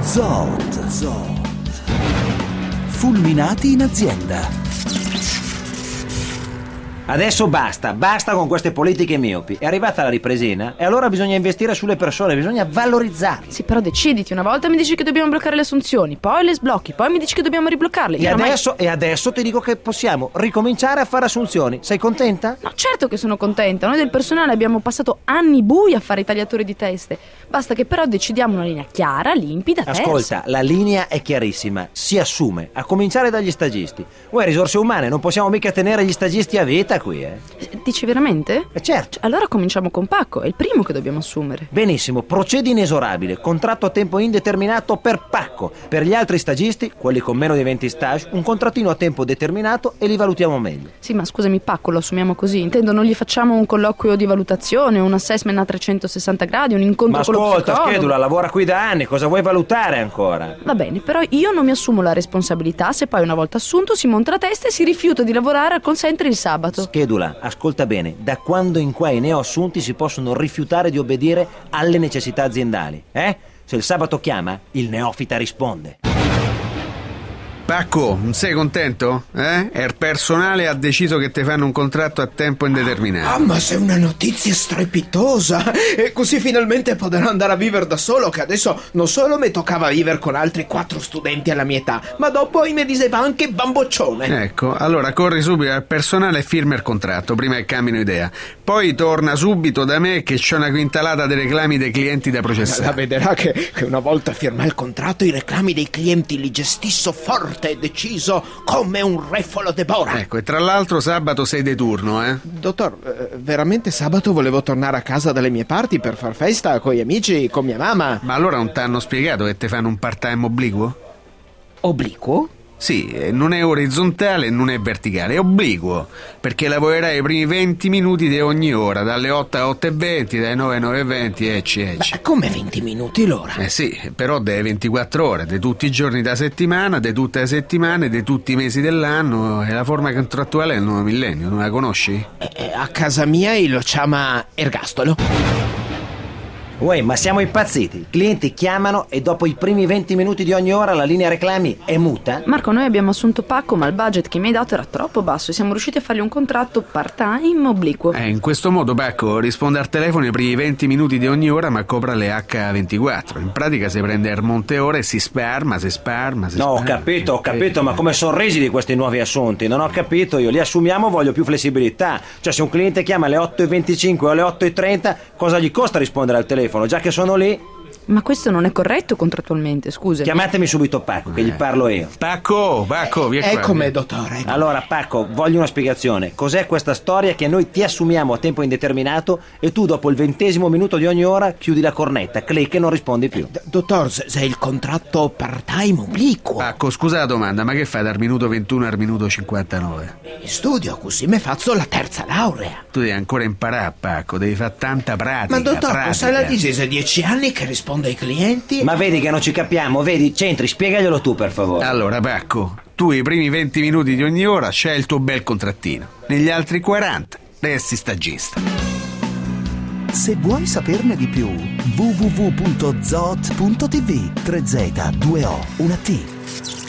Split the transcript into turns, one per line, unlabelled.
Zoot. Fulminati in azienda.
Adesso basta con queste politiche miopi. È arrivata la ripresina e allora bisogna investire sulle persone, bisogna valorizzarle.
Sì, però deciditi, una volta mi dici che dobbiamo bloccare le assunzioni, poi le sblocchi, poi mi dici che dobbiamo ribloccarle.
E adesso ti dico che possiamo ricominciare a fare assunzioni. Sei contenta?
No, certo che sono contenta. Noi del personale abbiamo passato anni bui a fare i tagliatori di teste. Basta che però decidiamo una linea chiara, limpida, tersa.
Ascolta, la linea è chiarissima. Si assume, a cominciare dagli stagisti. Uè, risorse umane, non possiamo mica tenere gli stagisti a vita qui,
Dici veramente?
Certo.
Allora cominciamo con Pacco, è il primo che dobbiamo assumere.
Benissimo, procedi inesorabile. Contratto a tempo indeterminato per Pacco. Per gli altri stagisti, quelli con meno di 20 stage, un contrattino a tempo determinato e li valutiamo meglio.
Sì, ma scusami, Pacco lo assumiamo così? Intendo, non gli facciamo un colloquio di valutazione, un assessment a 360 gradi, un incontro con lo psicologo?
Ma ascolta, Schedula, lavora qui da anni, cosa vuoi valutare ancora?
Va bene, però io non mi assumo la responsabilità se poi una volta assunto si monta la testa e si rifiuta di lavorare al call center il sabato.
Schedula, ascolta bene, da quando in qua i neoassunti si possono rifiutare di obbedire alle necessità aziendali? Se il sabato chiama, il neofita risponde.
Pacco, non sei contento? Il personale ha deciso che ti fanno un contratto a tempo indeterminato.
Ma sei una notizia strepitosa! E così finalmente potrò andare a vivere da solo, che adesso non solo mi toccava vivere con altri 4 studenti alla mia età, ma dopo mi diceva anche bamboccione.
Ecco, allora corri subito al personale e firma il contratto, prima che cambino idea. Poi torna subito da me che c'è una quintalata dei reclami dei clienti da processare.
La vedrà che una volta firma il contratto i reclami dei clienti li gestisso forte e deciso come un refolo de bora.
Ecco, e tra l'altro sabato sei di turno,
Dottor, veramente sabato volevo tornare a casa dalle mie parti per far festa con gli amici, con mia mamma.
Ma allora non t'hanno spiegato che ti fanno un part-time obliquo?
Obliquo?
Sì, non è orizzontale e non è verticale, è obliquo, perché lavorerai i primi 20 minuti di ogni ora, dalle 8 alle 8:20, dai 9 alle 9:20, ecc.
Come 20 minuti l'ora?
Sì, però delle 24 ore, di tutti i giorni da settimana, di tutte le settimane, di tutti i mesi dell'anno, e la forma contrattuale è il nuovo millennio, non la conosci?
A casa mia lo chiama ergastolo.
Uè, ma siamo impazziti. I clienti chiamano e dopo i primi 20 minuti di ogni ora la linea reclami è muta?
Marco, noi abbiamo assunto Pacco, ma il budget che mi hai dato era troppo basso e siamo riusciti a fargli un contratto part-time obliquo.
In questo modo Pacco risponde al telefono i primi 20 minuti di ogni ora, ma copra le H24. In pratica si prende il monte ore e si sparma.
No, ho capito, ma come sono resi di questi nuovi assunti? Non ho capito io, li assumiamo, voglio più flessibilità. Cioè, se un cliente chiama alle 8:25 o alle 8:30, cosa gli costa rispondere al telefono? Già che sono lì.
Ma questo non è corretto contrattualmente, scusa.
Chiamatemi subito Pacco, che gli parlo io.
Pacco, via qua.
Eccomi, dottore.
Allora, Pacco, voglio una spiegazione. Cos'è questa storia che noi ti assumiamo a tempo indeterminato e tu dopo il 20° minuto di ogni ora chiudi la cornetta, clic e non rispondi più?
Dottor, se il contratto part-time obliquo.
Pacco, scusa la domanda, ma che fai dal minuto 21 al minuto 59?
Studio, così mi faccio la terza laurea.
Tu devi ancora imparare, Pacco, devi fare tanta pratica.
Ma dottor,
pratica.
sai la dicesa 10 anni che risponde ai clienti?
Ma vedi che non ci capiamo, vedi? Centri, spiegaglielo tu per favore.
Allora, Pacco, tu i primi 20 minuti di ogni ora c'hai il tuo bel contrattino. Negli altri 40 resti stagista.
Se vuoi saperne di più, www.zoot.tv 3Z 2O 1T.